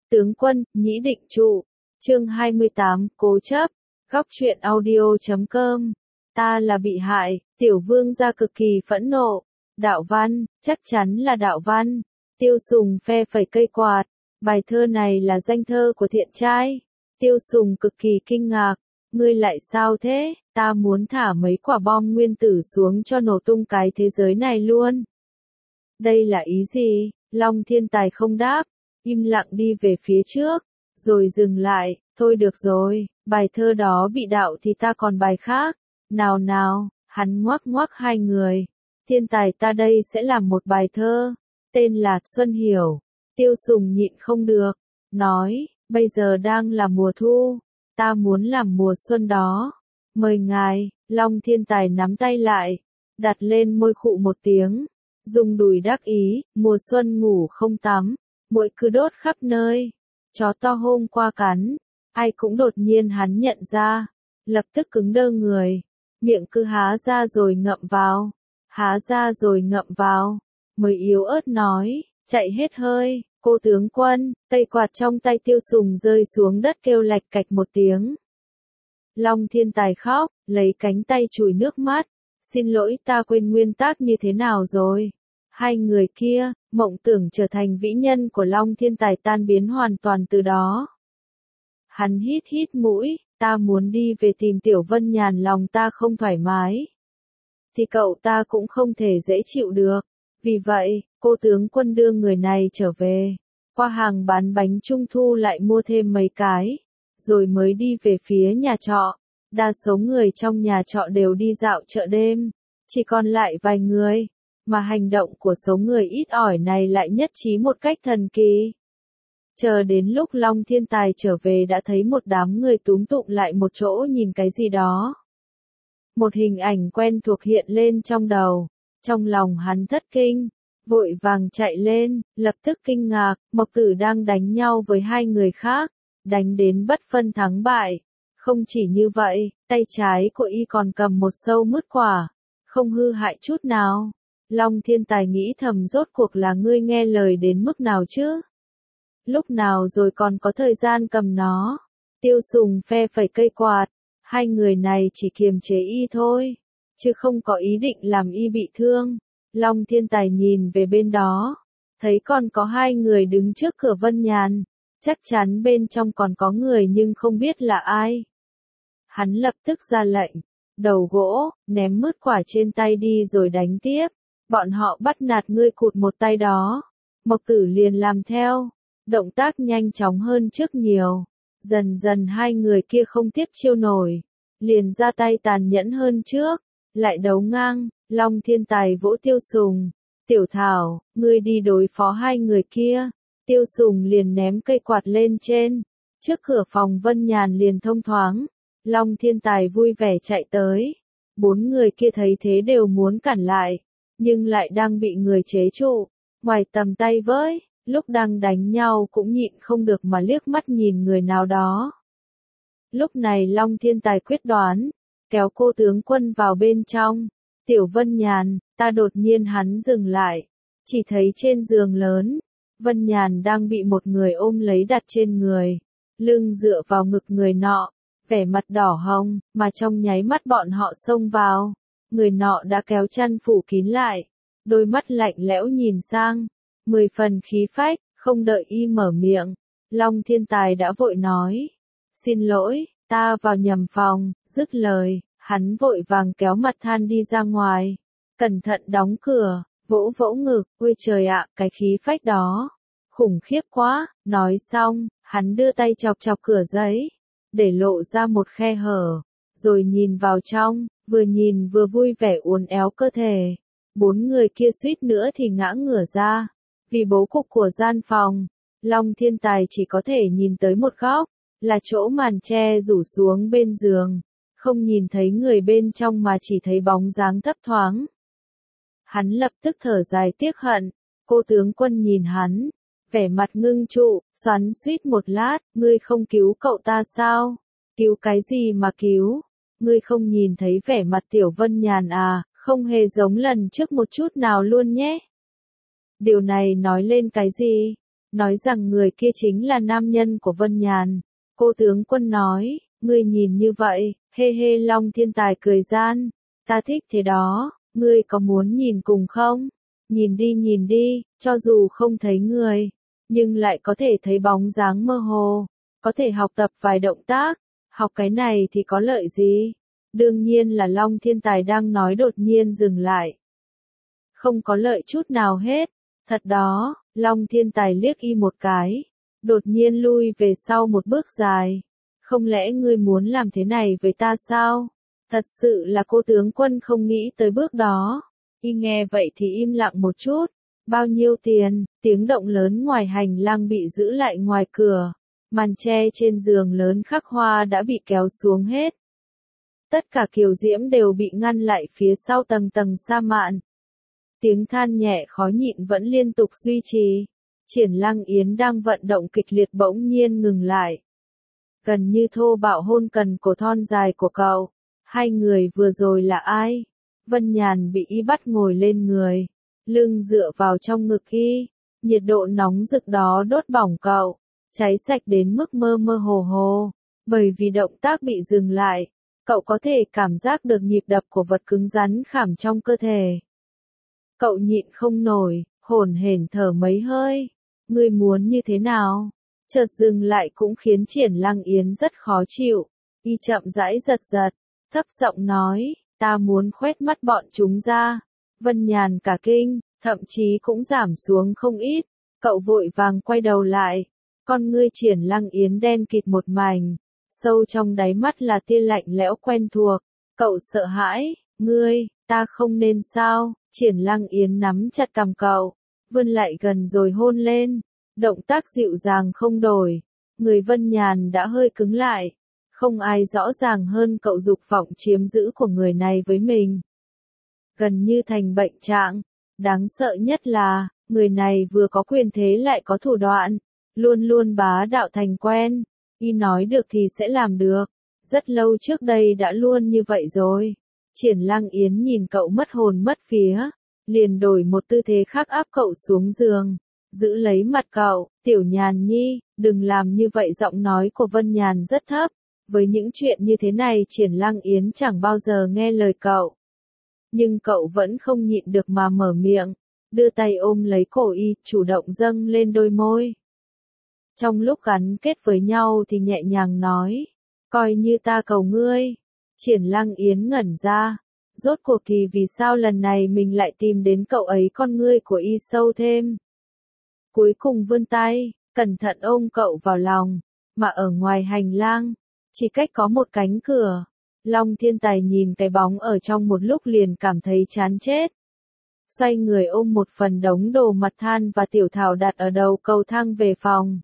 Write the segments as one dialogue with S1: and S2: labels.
S1: Tướng quân, nhĩ định trụ. Chương 28, cố chấp. Góc truyện audio.com. Ta là bị hại, tiểu vương gia cực kỳ phẫn nộ. Đạo văn, chắc chắn là đạo văn. Tiêu Sùng phe phẩy cây quạt. Bài thơ này là danh thơ của thiện trai. Tiêu Sùng cực kỳ kinh ngạc. Ngươi lại sao thế? Ta muốn thả mấy quả bom nguyên tử xuống cho nổ tung cái thế giới này luôn. Đây là ý gì? Long Thiên Tài không đáp, im lặng đi về phía trước, rồi dừng lại. Thôi được rồi, bài thơ đó bị đạo thì ta còn bài khác. Nào nào, hắn ngoắc ngoắc hai người. Thiên tài ta đây sẽ làm một bài thơ, tên là Xuân Hiểu. Tiêu Sùng nhịn không được, nói, bây giờ đang là mùa thu, ta muốn làm mùa xuân đó. Mời ngài. Long Thiên Tài nắm tay lại, đặt lên môi khụ một tiếng, dùng đùi đắc ý. Mùa xuân ngủ không tắm, muỗi cứ đốt khắp nơi. Chó to hôm qua cắn, ai cũng đột nhiên hắn nhận ra, lập tức cứng đơ người, miệng cứ há ra rồi ngậm vào, há ra rồi ngậm vào, mới yếu ớt nói, chạy hết hơi. Cô tướng quân. Cây quạt trong tay Tiêu Sùng rơi xuống đất kêu lạch cạch một tiếng. Long Thiên Tài khóc, lấy cánh tay chùi nước mắt. Xin lỗi, ta quên nguyên tắc như thế nào rồi. Hai người kia, mộng tưởng trở thành vĩ nhân của Long Thiên Tài tan biến hoàn toàn từ đó. Hắn hít hít mũi, ta muốn đi về tìm Tiểu Vân Nhàn, lòng ta không thoải mái. Thì cậu ta cũng không thể dễ chịu được. Vì vậy, cô tướng quân đưa người này trở về. Qua hàng bán bánh trung thu lại mua thêm mấy cái. Rồi mới đi về phía nhà trọ. Đa số người trong nhà trọ đều đi dạo chợ đêm. Chỉ còn lại vài người. Mà hành động của số người ít ỏi này lại nhất trí một cách thần kỳ. Chờ đến lúc Long Thiên Tài trở về đã thấy một đám người túm tụm lại một chỗ nhìn cái gì đó. Một hình ảnh quen thuộc hiện lên trong đầu. Trong lòng hắn thất kinh, vội vàng chạy lên, lập tức kinh ngạc, Mộc Tử đang đánh nhau với hai người khác, đánh đến bất phân thắng bại. Không chỉ như vậy, tay trái của y còn cầm một sâu mứt quả, không hư hại chút nào. Long Thiên Tài nghĩ thầm, rốt cuộc là ngươi nghe lời đến mức nào chứ? Lúc nào rồi còn có thời gian cầm nó? Tiêu Sùng phe phẩy cây quạt, hai người này chỉ kiềm chế y thôi, chứ không có ý định làm y bị thương. Long Thiên Tài nhìn về bên đó, thấy còn có hai người đứng trước cửa Vân Nhàn, chắc chắn bên trong còn có người nhưng không biết là ai. Hắn lập tức ra lệnh, đầu gỗ, ném mứt quả trên tay đi rồi đánh tiếp. Bọn họ bắt nạt ngươi cụt một tay đó. Mộc Tử liền làm theo, động tác nhanh chóng hơn trước nhiều. Dần dần hai người kia không tiếp chiêu nổi, liền ra tay tàn nhẫn hơn trước, lại đấu ngang. Long Thiên Tài vỗ Tiêu Sùng, Tiểu Thảo, ngươi đi đối phó hai người kia. Tiêu Sùng liền ném cây quạt lên trên, trước cửa phòng Vân Nhàn liền thông thoáng. Long Thiên Tài vui vẻ chạy tới, bốn người kia thấy thế đều muốn cản lại, nhưng lại đang bị người chế trụ, ngoài tầm tay với. Lúc đang đánh nhau cũng nhịn không được mà liếc mắt nhìn người nào đó. Lúc này Long Thiên Tài quyết đoán, kéo cô tướng quân vào bên trong. Tiểu Vân Nhàn, ta đột nhiên hắn dừng lại, chỉ thấy trên giường lớn, Vân Nhàn đang bị một người ôm lấy đặt trên người, lưng dựa vào ngực người nọ, vẻ mặt đỏ hồng, mà trong nháy mắt bọn họ xông vào, người nọ đã kéo chăn phủ kín lại, đôi mắt lạnh lẽo nhìn sang, 10 phần khí phách. Không đợi y mở miệng, Long Thiên Tài đã vội nói, xin lỗi, ta vào nhầm phòng. Dứt lời, hắn vội vàng kéo mặt than đi ra ngoài, cẩn thận đóng cửa, vỗ vỗ ngực, ôi trời ạ, cái khí phách đó, khủng khiếp quá. Nói xong, hắn đưa tay chọc chọc cửa giấy, để lộ ra một khe hở, rồi nhìn vào trong, vừa nhìn vừa vui vẻ uốn éo cơ thể. Bốn người kia suýt nữa thì ngã ngửa ra. Vì bố cục của gian phòng, Long Thiên Tài chỉ có thể nhìn tới một góc, là chỗ màn che rủ xuống bên giường, không nhìn thấy người bên trong mà chỉ thấy bóng dáng thấp thoáng. Hắn lập tức thở dài tiếc hận, cô tướng quân nhìn hắn, vẻ mặt ngưng trụ, xoắn xuýt một lát, ngươi không cứu cậu ta sao? Cứu cái gì mà cứu? Ngươi không nhìn thấy vẻ mặt Tiểu Vân Nhàn à, không hề giống lần trước một chút nào luôn nhé. Điều này nói lên cái gì? nói rằng người kia chính là nam nhân của Vân Nhàn. Cô tướng quân nói, ngươi nhìn như vậy, hê hê. Long Thiên Tài cười gian, ta thích thế đó, ngươi có muốn nhìn cùng không? Nhìn đi, cho dù không thấy người, nhưng lại có thể thấy bóng dáng mơ hồ, có thể học tập vài động tác, học cái này thì có lợi gì? Đương nhiên là Long Thiên Tài đang nói đột nhiên dừng lại. Không có lợi chút nào hết, thật đó. Long Thiên Tài liếc y một cái, đột nhiên lui về sau một bước dài. Không lẽ ngươi muốn làm thế này với ta sao? Thật sự là cô tướng quân không nghĩ tới bước đó. Y nghe vậy thì im lặng một chút. Bao nhiêu tiền? Tiếng động lớn ngoài hành lang bị giữ lại ngoài cửa. Màn tre trên giường lớn khắc hoa đã bị kéo xuống hết. Tất cả kiều diễm đều bị ngăn lại phía sau tầng tầng sa mạn. Tiếng than nhẹ khó nhịn vẫn liên tục duy trì. Triển Lăng Yến đang vận động kịch liệt bỗng nhiên ngừng lại. Gần như thô bạo hôn cần cổ thon dài của cậu. Hai người vừa rồi là ai? Vân Nhàn bị y bắt ngồi lên người, lưng dựa vào trong ngực y. Nhiệt độ nóng rực đó đốt bỏng cậu, cháy sạch đến mức mơ mơ hồ hồ. Bởi vì động tác bị dừng lại, cậu có thể cảm giác được nhịp đập của vật cứng rắn khảm trong cơ thể. Cậu nhịn không nổi, hổn hển thở mấy hơi. Ngươi muốn như thế nào? Chợt dừng lại cũng khiến Triển Lăng Yến rất khó chịu. Y chậm rãi giật giật, thấp giọng nói, ta muốn khoét mắt bọn chúng ra. Vân Nhàn cả kinh, thậm chí cũng giảm xuống không ít. Cậu vội vàng quay đầu lại. Con ngươi Triển Lăng Yến đen kịt một mảnh. Sâu trong đáy mắt là tia lạnh lẽo quen thuộc. Cậu sợ hãi, ngươi, ta không nên sao? Triển Lăng Yến nắm chặt cằm cậu, vươn lại gần rồi hôn lên. Động tác dịu dàng không đổi. Người Vân Nhàn đã hơi cứng lại. Không ai rõ ràng hơn cậu dục vọng chiếm giữ của người này với mình. Gần như thành bệnh trạng. Đáng sợ nhất là, người này vừa có quyền thế lại có thủ đoạn. Luôn luôn bá đạo thành quen. Y nói được thì sẽ làm được. Rất lâu trước đây đã luôn như vậy rồi. Triển Lăng Yến nhìn cậu mất hồn mất vía, liền đổi một tư thế khác áp cậu xuống giường. Giữ lấy mặt cậu, Tiểu Nhàn nhi, đừng làm như vậy. Giọng nói của Vân Nhàn rất thấp. Với những chuyện như thế này Triển Lăng Yến chẳng bao giờ nghe lời cậu. Nhưng cậu vẫn không nhịn được mà mở miệng, đưa tay ôm lấy cổ y, chủ động dâng lên đôi môi. Trong lúc gắn kết với nhau thì nhẹ nhàng nói, coi như ta cầu ngươi. Triển Lăng Yến ngẩn ra, rốt cuộc thì vì sao lần này mình lại tìm đến cậu ấy? Con ngươi của y sâu thêm. Cuối cùng vươn tay, cẩn thận ôm cậu vào lòng, mà ở ngoài hành lang, chỉ cách có một cánh cửa. Long Thiên Tài nhìn cái bóng ở trong một lúc liền cảm thấy chán chết. Xoay người ôm một phần đống đồ mặt than và tiểu thảo đặt ở đầu cầu thang về phòng.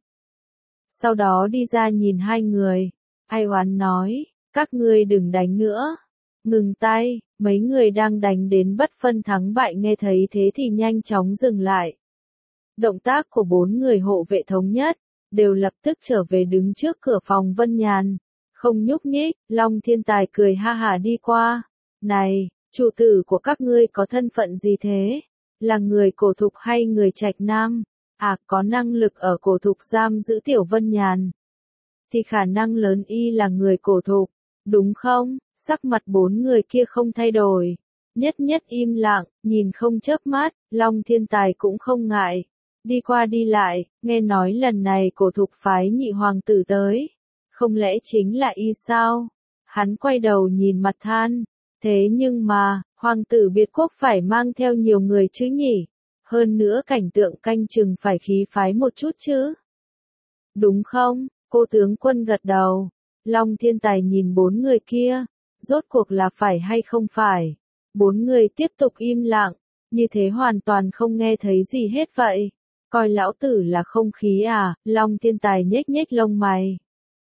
S1: Sau đó đi ra nhìn hai người, ai oán nói, các ngươi đừng đánh nữa. Ngừng tay, mấy người đang đánh đến bất phân thắng bại nghe thấy thế thì nhanh chóng dừng lại. Động tác của bốn người hộ vệ thống nhất, đều lập tức trở về đứng trước cửa phòng Vân Nhàn. Không nhúc nhích. Long Thiên Tài cười ha hả đi qua. Này, chủ tử của các ngươi có thân phận gì thế? Là người cổ thục hay người trạch nam? À, có năng lực ở cổ thục giam giữ Tiểu Vân Nhàn. Thì khả năng lớn y là người cổ thục, đúng không? Sắc mặt bốn người kia không thay đổi. Nhất nhất im lặng, nhìn không chớp mắt. Long Thiên Tài cũng không ngại. Đi qua đi lại, nghe nói lần này cổ thục phái nhị hoàng tử tới. Không lẽ chính là y sao? Hắn quay đầu nhìn mặt than. Thế nhưng mà, hoàng tử biệt quốc phải mang theo nhiều người chứ nhỉ? Hơn nữa cảnh tượng canh chừng phải khí phái một chút chứ. Đúng không? Cô tướng quân gật đầu. Long Thiên Tài nhìn bốn người kia. Rốt cuộc là phải hay không phải? Bốn người tiếp tục im lặng. Như thế hoàn toàn không nghe thấy gì hết vậy. Coi lão tử là không khí à? Long Thiên Tài nhếch nhếch lông mày.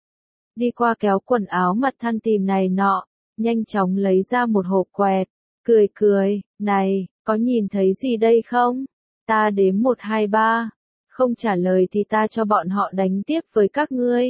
S1: Đi qua kéo quần áo mặt than tìm này nọ, nhanh chóng lấy ra một hộp quẹt, cười cười, này, có nhìn thấy gì đây không? Ta đếm 1 2 3, không trả lời thì ta cho bọn họ đánh tiếp với các ngươi.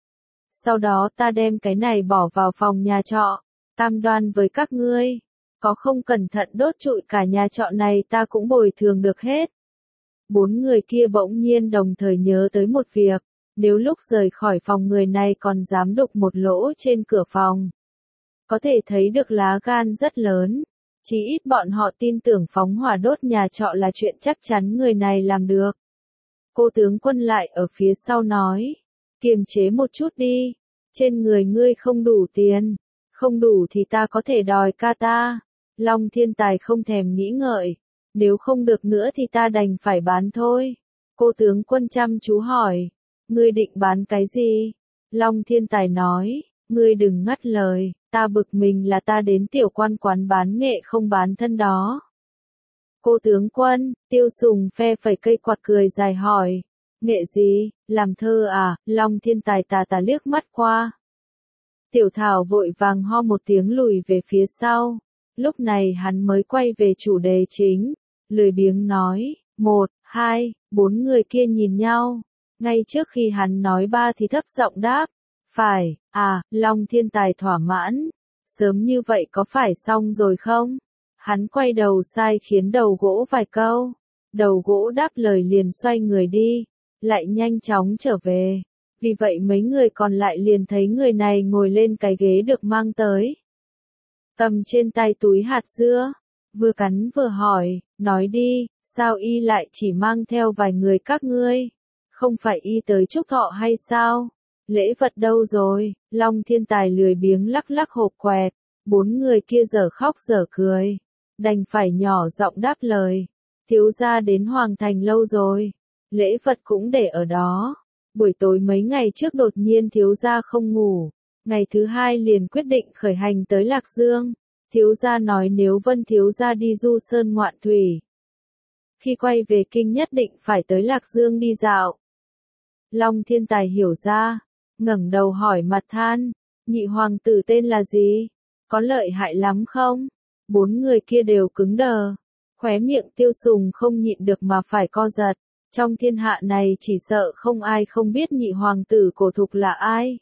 S1: Sau đó ta đem cái này bỏ vào phòng nhà trọ, cam đoan với các ngươi, có không cẩn thận đốt trụi cả nhà trọ này ta cũng bồi thường được hết. Bốn người kia bỗng nhiên đồng thời nhớ tới một việc, nếu lúc rời khỏi phòng người này còn dám đục một lỗ trên cửa phòng. Có thể thấy được lá gan rất lớn, chí ít bọn họ tin tưởng phóng hỏa đốt nhà trọ là chuyện chắc chắn người này làm được. Cô tướng quân lại ở phía sau nói, kiềm chế một chút đi, trên người ngươi không đủ tiền, không đủ thì ta có thể đòi ca ta. Long Thiên Tài không thèm nghĩ ngợi, nếu không được nữa thì ta đành phải bán thôi. Cô tướng quân chăm chú hỏi, ngươi định bán cái gì? Long Thiên Tài nói, ngươi đừng ngắt lời, ta bực mình là ta đến tiểu quan quán bán nghệ không bán thân đó. Cô tướng quân, Tiêu Sùng phe phẩy cây quạt cười dài hỏi, nghệ gì, làm thơ à? Long Thiên Tài tà tà liếc mắt qua. Tiểu Thảo vội vàng ho một tiếng lùi về phía sau, lúc này hắn mới quay về chủ đề chính, lười biếng nói, 1, 2, 4 người kia nhìn nhau, ngay trước khi hắn nói 3 thì thấp giọng đáp, phải, à, Long Thiên Tài thỏa mãn, sớm như vậy có phải xong rồi không? Hắn quay đầu sai khiến đầu gỗ vài câu, đầu gỗ đáp lời liền xoay người đi, lại nhanh chóng trở về. Vì vậy mấy người còn lại liền thấy người này ngồi lên cái ghế được mang tới. Cầm trên tay túi hạt dưa, vừa cắn vừa hỏi, nói đi, sao y lại chỉ mang theo vài người các ngươi? Không phải y tới chúc thọ hay sao? Lễ vật đâu rồi? Long Thiên Tài lười biếng lắc lắc hộp quẹt, 4 người kia dở khóc dở cười, đành phải nhỏ giọng đáp lời, thiếu gia đến Hoàng Thành lâu rồi, lễ vật cũng để ở đó. Buổi tối mấy ngày trước đột nhiên thiếu gia không ngủ, ngày thứ hai liền quyết định khởi hành tới Lạc Dương. Thiếu gia nói nếu Vân thiếu gia đi du sơn ngoạn thủy, khi quay về kinh nhất định phải tới Lạc Dương đi dạo. Long Thiên Tài hiểu ra, ngẩng đầu hỏi mặt than, nhị hoàng tử tên là gì? Có lợi hại lắm không? 4 người kia đều cứng đờ, khóe miệng Tiêu Sùng không nhịn được mà phải co giật. Trong thiên hạ này chỉ sợ không ai không biết nhị hoàng tử Cổ Thục là ai.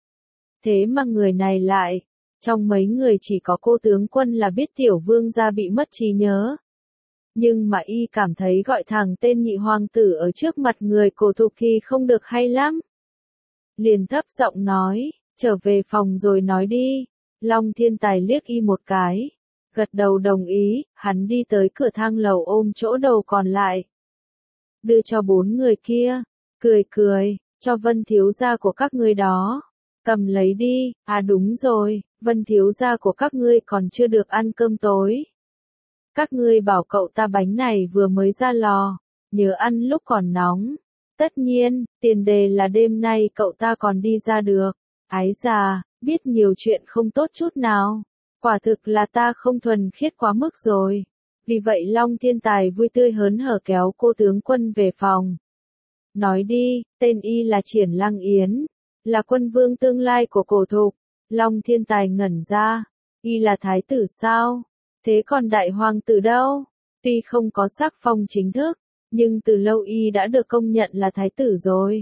S1: Thế mà người này lại, trong mấy người chỉ có cô tướng quân là biết tiểu vương gia bị mất trí nhớ. Nhưng mà y cảm thấy gọi thẳng tên nhị hoàng tử ở trước mặt người Cổ Thục thì không được hay lắm. Liền thấp giọng nói, trở về phòng rồi nói đi. Long Thiên Tài liếc y một cái, gật đầu đồng ý, hắn đi tới cửa thang lầu ôm chỗ đầu còn lại. Đưa cho 4 người kia, cười cười, cho Vân thiếu gia của các ngươi đó. Cầm lấy đi, à đúng rồi, Vân thiếu gia của các ngươi còn chưa được ăn cơm tối. Các ngươi bảo cậu ta bánh này vừa mới ra lò, nhớ ăn lúc còn nóng. Tất nhiên, tiền đề là đêm nay cậu ta còn đi ra được. Ái già, biết nhiều chuyện không tốt chút nào. Quả thực là ta không thuần khiết quá mức rồi. Vì vậy Long Thiên Tài vui tươi hớn hở kéo cô tướng quân về phòng. Nói đi, tên y là Triển Lăng Yến, là quân vương tương lai của Cổ Thục. Long Thiên Tài ngẩn ra, y là thái tử sao? Thế còn đại hoàng tử đâu? Tuy không có sắc phong chính thức, nhưng từ lâu y đã được công nhận là thái tử rồi.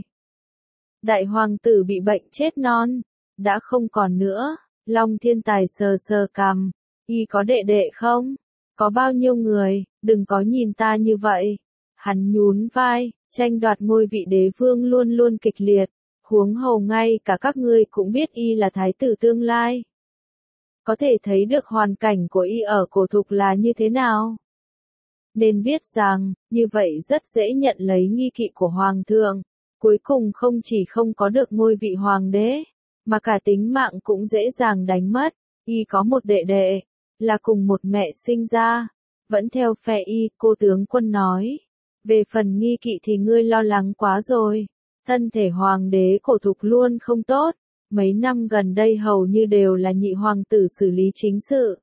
S1: Đại hoàng tử bị bệnh chết non, đã không còn nữa. Long Thiên Tài sờ sờ cằm, y có đệ đệ không? Có bao nhiêu người, đừng có nhìn ta như vậy. Hắn nhún vai, tranh đoạt ngôi vị đế vương luôn luôn kịch liệt, huống hồ ngay cả các ngươi cũng biết y là thái tử tương lai. Có thể thấy được hoàn cảnh của y ở Cổ Thục là như thế nào. Nên biết rằng, như vậy rất dễ nhận lấy nghi kỵ của hoàng thượng, cuối cùng không chỉ không có được ngôi vị hoàng đế, mà cả tính mạng cũng dễ dàng đánh mất. Y có một đệ đệ, là cùng một mẹ sinh ra, vẫn theo phe y, cô tướng quân nói. Về phần nghi kỵ thì ngươi lo lắng quá rồi, thân thể hoàng đế Cổ Thục luôn không tốt, mấy năm gần đây hầu như đều là nhị hoàng tử xử lý chính sự.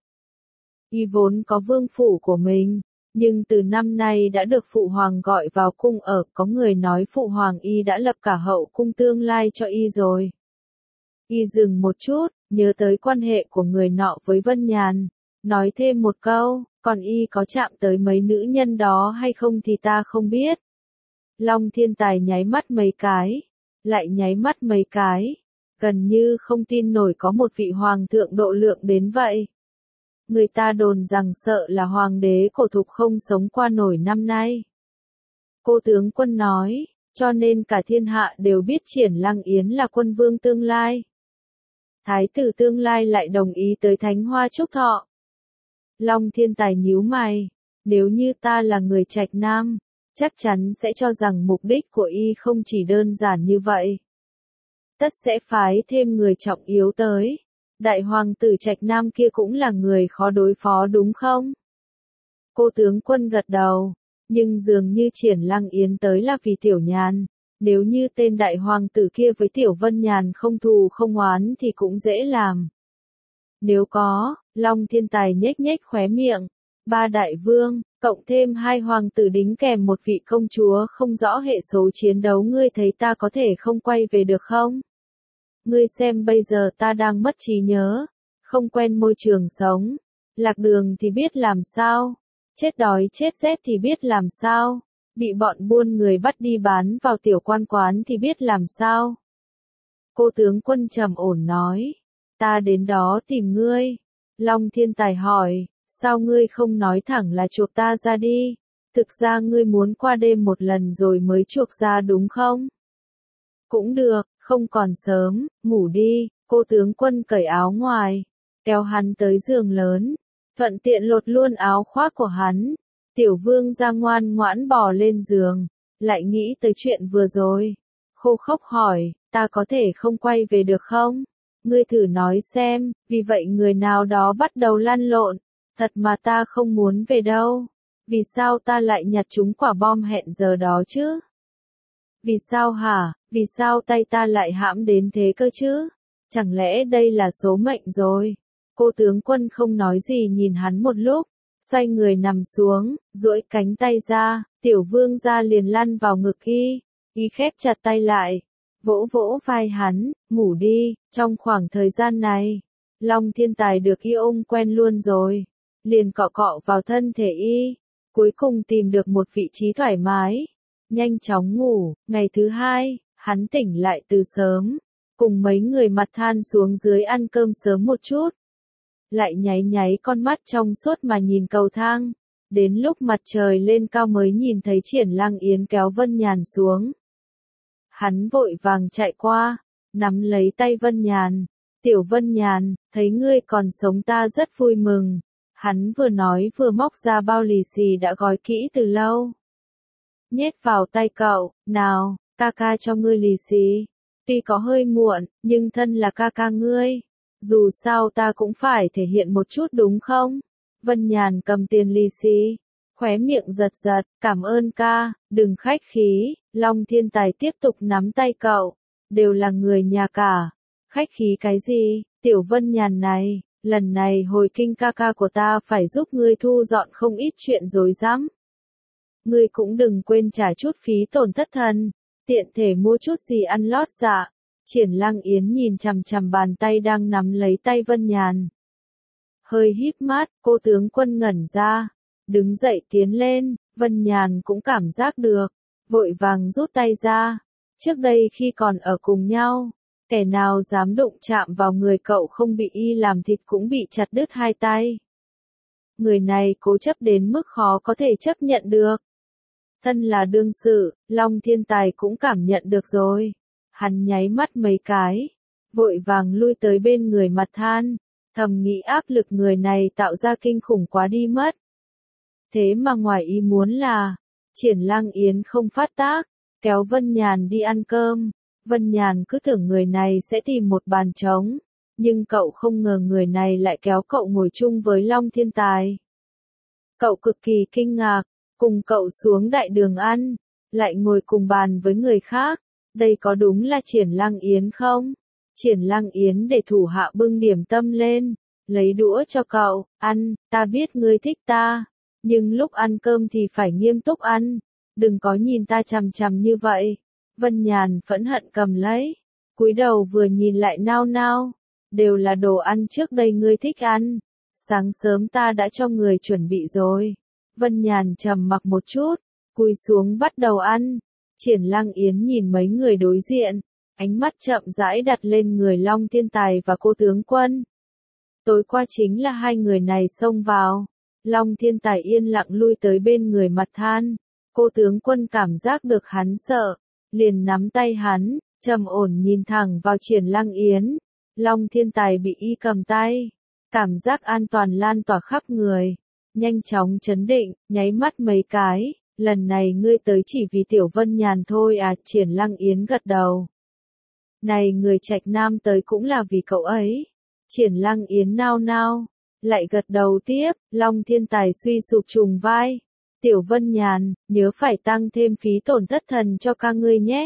S1: Y vốn có vương phủ của mình, nhưng từ năm nay đã được phụ hoàng gọi vào cung ở, có người nói phụ hoàng y đã lập cả hậu cung tương lai cho y rồi. Y dừng một chút, nhớ tới quan hệ của người nọ với Vân Nhàn, nói thêm một câu, còn y có chạm tới mấy nữ nhân đó hay không thì ta không biết. Long Thiên Tài nháy mắt mấy cái, lại nháy mắt mấy cái, gần như không tin nổi có một vị hoàng thượng độ lượng đến vậy. Người ta đồn rằng sợ là hoàng đế Cổ Thục không sống qua nổi năm nay. Cô tướng quân nói, cho nên cả thiên hạ đều biết Triển Lăng Yến là quân vương tương lai. Thái tử tương lai lại đồng ý tới Thánh Hoa chúc thọ. Long Thiên Tài nhíu mày, nếu như ta là người Trạch Nam, chắc chắn sẽ cho rằng mục đích của y không chỉ đơn giản như vậy. Tất sẽ phái thêm người trọng yếu tới. Đại hoàng tử Trạch Nam kia cũng là người khó đối phó đúng không? Cô tướng quân gật đầu, nhưng dường như Triển Lăng Yến tới là vì Tiểu Nhàn. Nếu như tên đại hoàng tử kia với Tiểu Vân Nhàn không thù không oán thì cũng dễ làm. Nếu có, Long Thiên Tài nhếch nhếch khóe miệng, 3 đại vương, cộng thêm 2 hoàng tử đính kèm một vị công chúa không rõ hệ số chiến đấu, ngươi thấy ta có thể không quay về được không? Ngươi xem bây giờ ta đang mất trí nhớ, không quen môi trường sống, lạc đường thì biết làm sao, chết đói chết rét thì biết làm sao, bị bọn buôn người bắt đi bán vào tiểu quan quán thì biết làm sao. Cô tướng quân trầm ổn nói, ta đến đó tìm ngươi. Long Thiên Tài hỏi, sao ngươi không nói thẳng là chuộc ta ra đi? Thực ra ngươi muốn qua đêm một lần rồi mới chuộc ra đúng không? Cũng được, không còn sớm, ngủ đi. Cô tướng quân cởi áo ngoài, kéo hắn tới giường lớn, thuận tiện lột luôn áo khoác của hắn. Tiểu vương ra ngoan ngoãn bò lên giường, lại nghĩ tới chuyện vừa rồi. Khô khốc hỏi, ta có thể không quay về được không? Ngươi thử nói xem, vì vậy người nào đó bắt đầu lăn lộn. Thật mà ta không muốn về đâu. Vì sao ta lại nhặt trúng quả bom hẹn giờ đó chứ? Vì sao hả? Vì sao tay ta lại hãm đến thế cơ chứ? Chẳng lẽ đây là số mệnh rồi? Cô tướng quân không nói gì nhìn hắn một lúc, xoay người nằm xuống, duỗi cánh tay ra, Tiểu vương ra liền lăn vào ngực y khép chặt tay lại, vỗ vỗ vai hắn, ngủ đi. Trong khoảng thời gian này, Long Thiên Tài được y ôm quen luôn rồi, liền cọ cọ vào thân thể y, cuối cùng tìm được một vị trí thoải mái, nhanh chóng ngủ. Ngày thứ hai, hắn tỉnh lại từ sớm, cùng mấy người mặt than xuống dưới ăn cơm sớm một chút, lại nháy nháy con mắt trong suốt mà nhìn cầu thang, đến lúc mặt trời lên cao mới nhìn thấy Triển Lăng Yến kéo Vân Nhàn xuống. Hắn vội vàng chạy qua, nắm lấy tay Vân Nhàn, Tiểu Vân Nhàn, thấy ngươi còn sống ta rất vui mừng. Hắn vừa nói vừa móc ra bao lì xì đã gói kỹ từ lâu, nhét vào tay cậu, nào, ca ca cho ngươi lì xì. Tuy có hơi muộn, nhưng thân là ca ca ngươi, dù sao ta cũng phải thể hiện một chút đúng không? Vân Nhàn cầm tiền lì xì, khóe miệng giật giật, cảm ơn ca, đừng khách khí. Long Thiên Tài tiếp tục nắm tay cậu, đều là người nhà cả, khách khí cái gì? Tiểu Vân Nhàn này, lần này hồi kinh ca ca của ta phải giúp ngươi thu dọn không ít chuyện rồi dám. Ngươi cũng đừng quên trả chút phí tổn thất thần, tiện thể mua chút gì ăn lót dạ. Triển Lăng Yến nhìn chằm chằm bàn tay đang nắm lấy tay Vân Nhàn, hơi híp mắt. Cô tướng quân ngẩn ra, đứng dậy tiến lên, Vân Nhàn cũng cảm giác được, vội vàng rút tay ra. Trước đây khi còn ở cùng nhau, kẻ nào dám đụng chạm vào người cậu không bị y làm thịt cũng bị chặt đứt hai tay. Người này cố chấp đến mức khó có thể chấp nhận được. Thân là đương sự, Long Thiên Tài cũng cảm nhận được rồi. Hắn nháy mắt mấy cái, vội vàng lui tới bên người mặt than, thầm nghĩ áp lực người này tạo ra kinh khủng quá đi mất. Thế mà ngoài ý muốn là, Triển Lăng Yến không phát tác, kéo Vân Nhàn đi ăn cơm. Vân Nhàn cứ tưởng người này sẽ tìm một bàn trống, nhưng cậu không ngờ người này lại kéo cậu ngồi chung với Long Thiên Tài. Cậu cực kỳ kinh ngạc, cùng cậu xuống đại đường ăn, lại ngồi cùng bàn với người khác. Đây có đúng là Triển Lăng Yến không? Triển Lăng Yến để thủ hạ bưng điểm tâm lên, lấy đũa cho cậu, ăn, ta biết ngươi thích ta, nhưng lúc ăn cơm thì phải nghiêm túc ăn, đừng có nhìn ta chằm chằm như vậy. Vân Nhàn phẫn hận cầm lấy, cúi đầu vừa nhìn lại nao nao, đều là đồ ăn trước đây ngươi thích ăn, sáng sớm ta đã cho người chuẩn bị rồi. Vân Nhàn trầm mặc một chút, cúi xuống bắt đầu ăn. Triển Lăng Yến nhìn mấy người đối diện, ánh mắt chậm rãi đặt lên người Long Thiên Tài và cô tướng quân. Tối qua chính là hai người này xông vào. Long Thiên Tài yên lặng lui tới bên người mặt than, Cô tướng quân cảm giác được hắn sợ, liền nắm tay hắn, trầm ổn nhìn thẳng vào Triển Lăng Yến. Long Thiên Tài bị y cầm tay, cảm giác an toàn lan tỏa khắp người, nhanh chóng chấn định, nháy mắt mấy cái, lần này ngươi tới chỉ vì Tiểu Vân Nhàn thôi à? Triển Lăng Yến gật đầu. Này người Trạch Nam tới cũng là vì cậu ấy. Triển Lăng Yến nao nao, lại gật đầu tiếp. Long Thiên Tài suy sụp trùng vai. Tiểu Vân Nhàn, nhớ phải tăng thêm phí tổn thất thần cho ca ngươi nhé.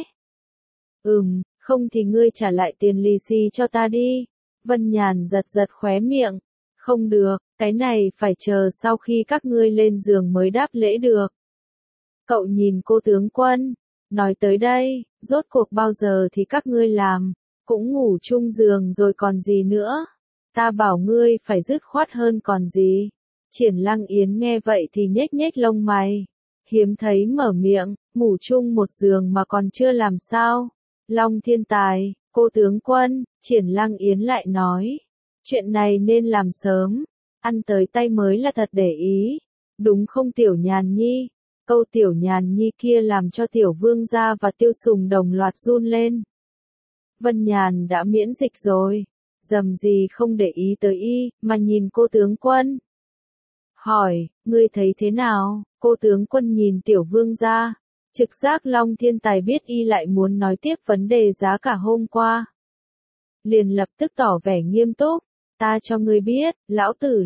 S1: Không thì ngươi trả lại tiền lì xì cho ta đi. Vân Nhàn giật giật khóe miệng. Không được, cái này phải chờ sau khi các ngươi lên giường mới đáp lễ được. Cậu nhìn cô tướng quân, nói tới đây, rốt cuộc bao giờ thì các ngươi làm, cũng ngủ chung giường rồi còn gì nữa. Ta bảo ngươi phải dứt khoát hơn còn gì. Triển Lăng Yến nghe vậy thì nhếch nhếch lông mày, hiếm thấy mở miệng, ngủ chung một giường mà còn chưa làm sao. Long Thiên Tài, cô tướng quân, Triển Lăng Yến lại nói, chuyện này nên làm sớm, ăn tới tay mới là thật để ý, đúng không Tiểu Nhàn Nhi? Câu Tiểu Nhàn Nhi kia làm cho Tiểu Vương gia và Tiêu Sùng đồng loạt run lên. Vân Nhàn đã miễn dịch rồi, dầm gì không để ý tới y, mà nhìn cô tướng quân. Hỏi, ngươi thấy thế nào? Cô tướng quân nhìn Tiểu Vương gia, trực giác Long Thiên Tài biết y lại muốn nói tiếp vấn đề giá cả hôm qua. Liền lập tức tỏ vẻ nghiêm túc, ta cho ngươi biết, lão tử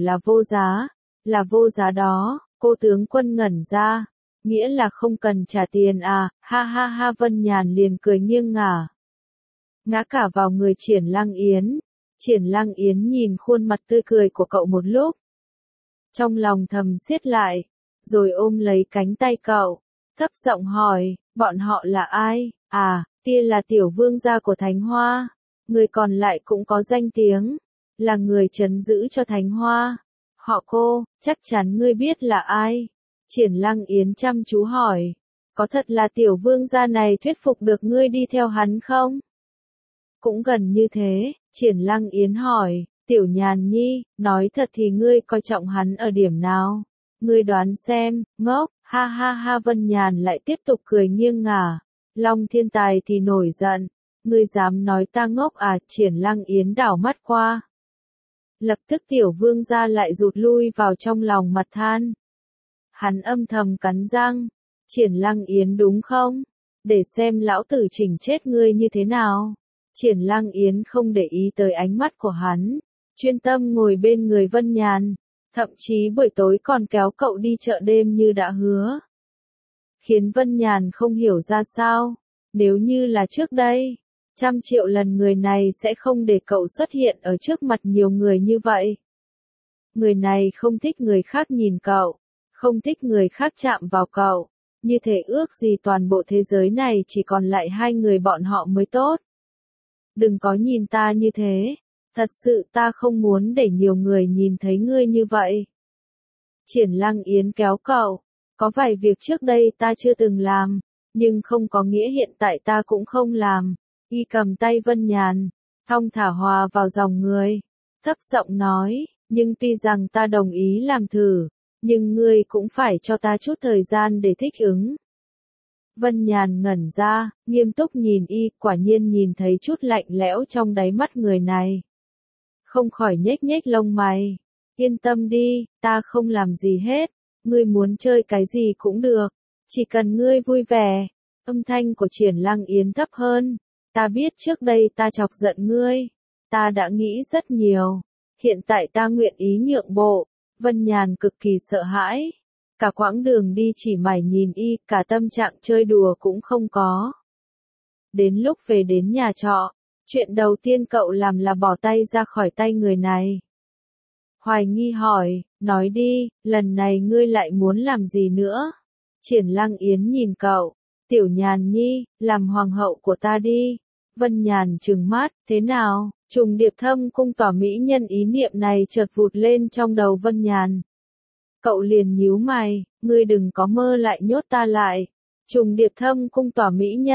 S1: là vô giá đó. Cô tướng quân ngẩn ra, nghĩa là không cần trả tiền à? Ha ha ha. Vân Nhàn liền cười nghiêng ngã cả vào người Triển Lăng Yến. Triển Lăng Yến nhìn khuôn mặt tươi cười của cậu một lúc, trong lòng thầm siết lại, rồi ôm lấy cánh tay cậu, thấp giọng hỏi, bọn họ là ai? À, kia là Tiểu Vương gia của Thánh Hoa, người còn lại cũng có danh tiếng, là người trấn giữ cho Thánh Hoa. Họ Cô, chắc chắn ngươi biết là ai? Triển Lăng Yến chăm chú hỏi, có thật là Tiểu Vương gia này thuyết phục được ngươi đi theo hắn không? Cũng gần như thế. Triển Lăng Yến hỏi, Tiểu Nhàn Nhi, nói thật thì ngươi coi trọng hắn ở điểm nào? Ngươi đoán xem. Ngốc. Ha ha ha. Vân Nhàn lại tiếp tục cười nghiêng ngả. Long Thiên Tài thì nổi giận, ngươi dám nói ta ngốc à? Triển Lăng Yến đảo mắt qua, lập tức Tiểu Vương gia lại rụt lui vào trong lòng mặt than. Hắn âm thầm cắn răng, Triển Lăng Yến đúng không? Để xem lão tử chỉnh chết ngươi như thế nào. Triển Lăng Yến không để ý tới ánh mắt của hắn, chuyên tâm ngồi bên người Vân Nhàn, thậm chí buổi tối còn kéo cậu đi chợ đêm như đã hứa. Khiến Vân Nhàn không hiểu ra sao, nếu như là trước đây, 100 triệu lần người này sẽ không để cậu xuất hiện ở trước mặt nhiều người như vậy. Người này không thích người khác nhìn cậu, không thích người khác chạm vào cậu, như thể ước gì toàn bộ thế giới này chỉ còn lại hai người bọn họ mới tốt. Đừng có nhìn ta như thế, thật sự ta không muốn để nhiều người nhìn thấy ngươi như vậy. Triển Lăng Yến kéo cậu, có vài việc trước đây ta chưa từng làm, nhưng không có nghĩa hiện tại ta cũng không làm. Y cầm tay Vân Nhàn, thong thả hòa vào dòng người, thấp giọng nói, nhưng tuy rằng ta đồng ý làm thử, nhưng ngươi cũng phải cho ta chút thời gian để thích ứng. Vân Nhàn ngẩn ra, nghiêm túc nhìn y, quả nhiên nhìn thấy chút lạnh lẽo trong đáy mắt người này. Không khỏi nhếch nhếch lông mày. Yên tâm đi, ta không làm gì hết, ngươi muốn chơi cái gì cũng được, chỉ cần ngươi vui vẻ. Âm thanh của Triển Lăng Yến thấp hơn, ta biết trước đây ta chọc giận ngươi, ta đã nghĩ rất nhiều, hiện tại ta nguyện ý nhượng bộ. Vân Nhàn cực kỳ sợ hãi. Cả quãng đường đi chỉ mải nhìn y, cả tâm trạng chơi đùa cũng không có. Đến lúc về đến nhà trọ, chuyện đầu tiên cậu làm là bỏ tay ra khỏi tay người này. Hoài nghi hỏi, nói đi, lần này ngươi lại muốn làm gì nữa? Triển Lăng Yến nhìn cậu, Tiểu Nhàn Nhi, làm hoàng hậu của ta đi. Vân Nhàn trừng mắt, thế nào? Trùng điệp thâm cung tỏa mỹ nhân ý niệm này chợt vụt lên trong đầu Vân Nhàn. Cậu liền nhíu mày, ngươi đừng có mơ lại nhốt ta lại. Trùng điệp thâm cung tỏa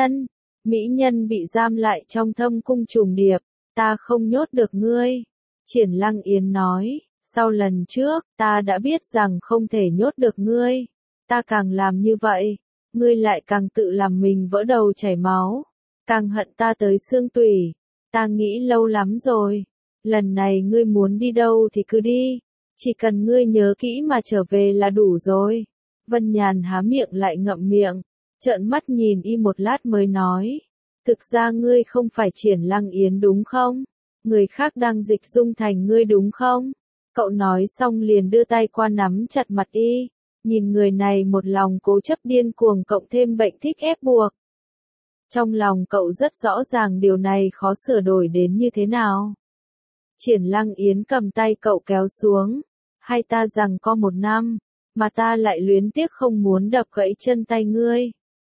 S1: mỹ nhân bị giam lại trong thâm cung trùng điệp, ta không nhốt được ngươi. Triển Lăng Yến nói, sau lần trước, ta đã biết rằng không thể nhốt được ngươi. Ta càng làm như vậy, ngươi lại càng tự làm mình vỡ đầu chảy máu, càng hận ta tới xương tủy, ta nghĩ lâu lắm rồi, lần này ngươi muốn đi đâu thì cứ đi, chỉ cần ngươi nhớ kỹ mà trở về là đủ rồi. Vân Nhàn há miệng lại ngậm miệng, trợn mắt nhìn y một lát mới nói, thực ra ngươi không phải Triển Lăng Yến đúng không? Người khác đang dịch dung thành ngươi đúng không? Cậu nói xong liền đưa tay qua nắm chặt mặt y, nhìn người này một lòng cố chấp điên cuồng cộng thêm bệnh thích ép buộc. Trong lòng cậu rất rõ ràng điều này khó sửa đổi đến như thế nào. Triển Lăng Yến cầm tay cậu kéo xuống, hay ta rằng có 1 năm, mà ta lại luyến tiếc không muốn đập gãy chân tay ngươi.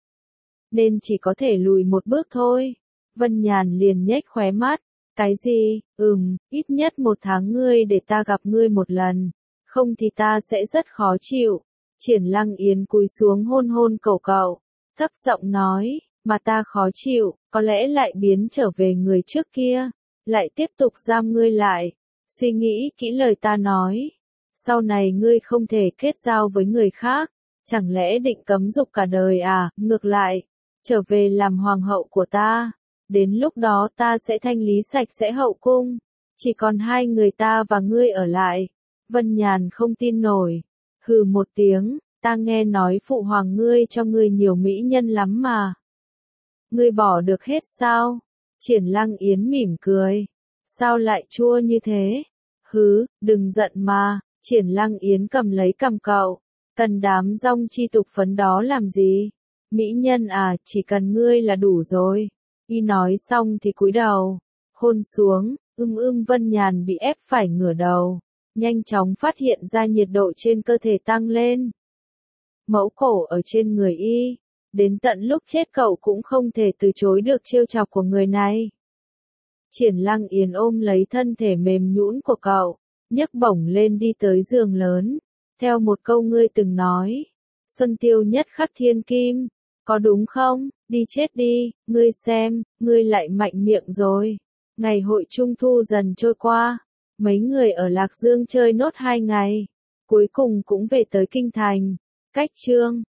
S1: Nên chỉ có thể lùi một bước thôi. Vân Nhàn liền nhếch khóe mắt. Cái gì? Ít nhất 1 tháng ngươi để ta gặp ngươi một lần, không thì ta sẽ rất khó chịu. Triển Lăng Yến cúi xuống hôn hôn cổ cậu, thấp giọng nói, mà ta khó chịu, có lẽ lại biến trở về người trước kia, lại tiếp tục giam ngươi lại. Suy nghĩ kỹ lời ta nói, sau này ngươi không thể kết giao với người khác, chẳng lẽ định cấm dục cả đời à? Ngược lại, trở về làm hoàng hậu của ta. Đến lúc đó ta sẽ thanh lý sạch sẽ hậu cung, chỉ còn 2 người ta và ngươi ở lại. Vân Nhàn không tin nổi, hừ một tiếng, ta nghe nói phụ hoàng ngươi cho ngươi nhiều mỹ nhân lắm mà. Ngươi bỏ được hết sao? Triển Lăng Yến mỉm cười, sao lại chua như thế? Hứ, đừng giận mà. Triển Lăng Yến cầm lấy cằm cậu, cần đám rong chi tục phấn đó làm gì? Mỹ nhân à, chỉ cần ngươi là đủ rồi. Y nói xong thì cúi đầu, hôn xuống, Vân Nhàn bị ép phải ngửa đầu, nhanh chóng phát hiện ra nhiệt độ trên cơ thể tăng lên. Mẫu cổ ở trên người y, đến tận lúc chết cậu cũng không thể từ chối được trêu chọc của người này. Triển Lăng Yến ôm lấy thân thể mềm nhũn của cậu, nhấc bổng lên đi tới giường lớn, theo một câu ngươi từng nói, xuân tiêu nhất khắc thiên kim, có đúng không? Đi chết đi, ngươi xem, ngươi lại mạnh miệng rồi. Ngày hội Trung Thu dần trôi qua, mấy người ở Lạc Dương chơi nốt 2 ngày, cuối cùng cũng về tới Kinh Thành. Cách chương